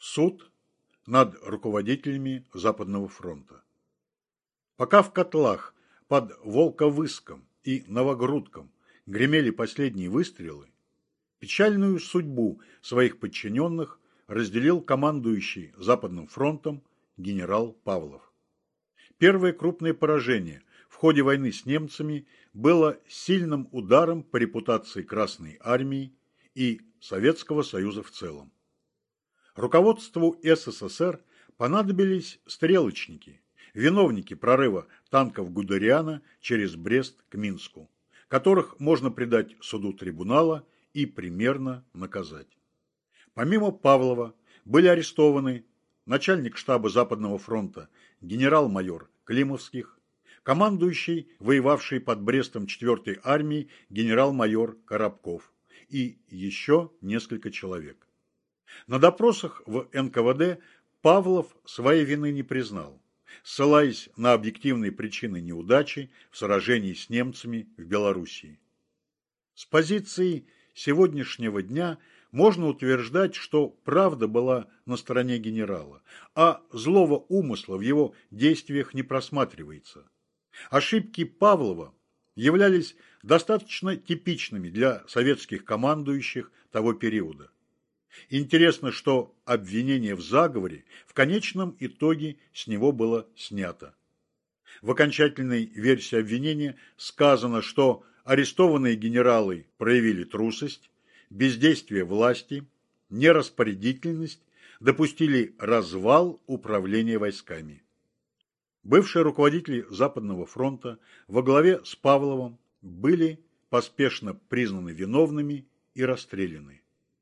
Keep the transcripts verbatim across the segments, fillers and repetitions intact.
Суд над руководителями Западного фронта. Пока в котлах под Волковыском и Новогрудком гремели последние выстрелы, печальную судьбу своих подчиненных разделил командующий Западным фронтом генерал Павлов. Первое крупное поражение в ходе войны с немцами было сильным ударом по репутации Красной армии и Советского Союза в целом. Руководству СССР понадобились стрелочники, виновники прорыва танков Гудериана через Брест к Минску, которых можно предать суду трибунала и примерно наказать. Помимо Павлова были арестованы начальник штаба Западного фронта генерал-майор Климовских, командующий, воевавший под Брестом четвёртой армией генерал-майор Коробков и еще несколько человек. На допросах в эн ка вэ дэ Павлов своей вины не признал, ссылаясь на объективные причины неудачи в сражении с немцами в Белоруссии. С позиции сегодняшнего дня можно утверждать, что правда была на стороне генерала, а злого умысла в его действиях не просматривается. Ошибки Павлова являлись достаточно типичными для советских командующих того периода. Интересно, что обвинение в заговоре в конечном итоге с него было снято. В окончательной версии обвинения сказано, что арестованные генералы проявили трусость, бездействие власти, нераспорядительность, допустили развал управления войсками. Бывшие руководители Западного фронта во главе с Павловым были поспешно признаны виновными и расстреляны.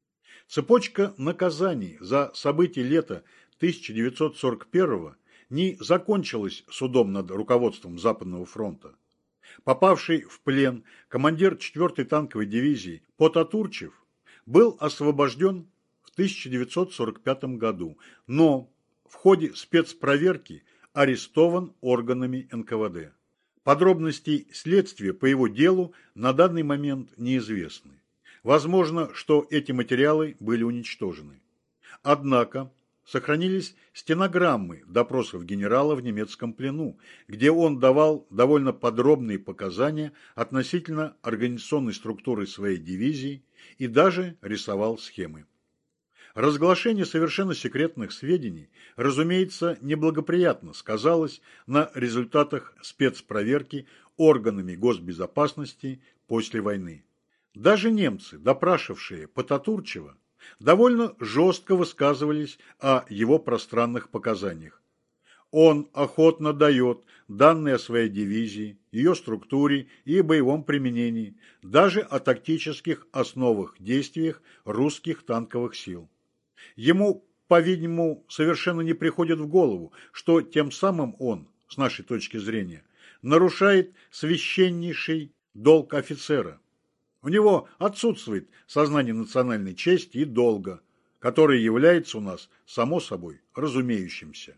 Цепочка наказаний за события лета тысяча девятьсот сорок первого не закончилась судом над руководством Западного фронта. Попавший в плен командир четвёртой танковой дивизии Потатурчев был освобожден в тысяча девятьсот сорок пятом году, но в ходе спецпроверки арестован органами эн ка вэ дэ. Подробности следствия по его делу на данный момент неизвестны. Возможно, что эти материалы были уничтожены. Однако сохранились стенограммы допросов генерала в немецком плену, где он давал довольно подробные показания относительно организационной структуры своей дивизии и даже рисовал схемы. Разглашение совершенно секретных сведений, разумеется, неблагоприятно сказалось на результатах спецпроверки органами госбезопасности после войны. Даже немцы, допрашивавшие Потатурчева, довольно жестко высказывались о его пространных показаниях. Он охотно дает данные о своей дивизии, ее структуре и боевом применении, даже о тактических основах действиях русских танковых сил. Ему, по-видимому, совершенно не приходит в голову, что тем самым он, с нашей точки зрения, нарушает священнейший долг офицера. У него отсутствует сознание национальной чести и долга, которое является у нас, само собой, разумеющимся.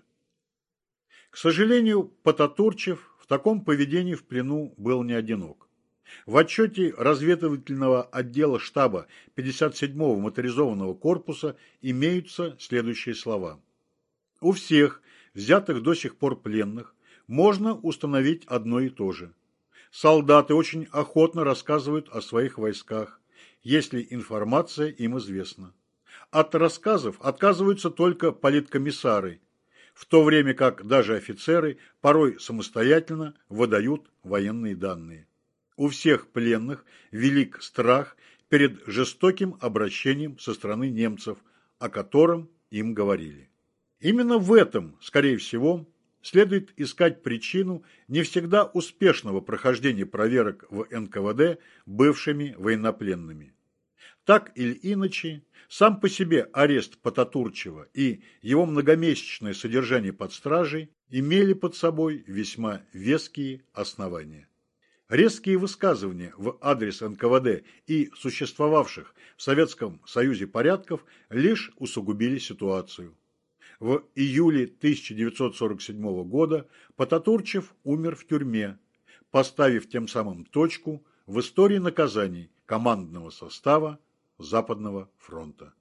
К сожалению, Потатурчев в таком поведении в плену был не одинок. В отчете разведывательного отдела штаба пятьдесят седьмого моторизованного корпуса имеются следующие слова. У всех взятых до сих пор пленных можно установить одно и то же. Солдаты очень охотно рассказывают о своих войсках, если информация им известна. От рассказов отказываются только политкомиссары, в то время как даже офицеры порой самостоятельно выдают военные данные. У всех пленных велик страх перед жестоким обращением со стороны немцев, о котором им говорили. Именно в этом, скорее всего, следует искать причину не всегда успешного прохождения проверок в эн ка вэ дэ бывшими военнопленными. Так или иначе, сам по себе арест Потатурчева и его многомесячное содержание под стражей имели под собой весьма веские основания. Резкие высказывания в адрес эн ка вэ дэ и существовавших в Советском Союзе порядков лишь усугубили ситуацию. В июле тысяча девятьсот сорок седьмого года Потатурчев умер в тюрьме, поставив тем самым точку в истории наказаний командного состава Западного фронта.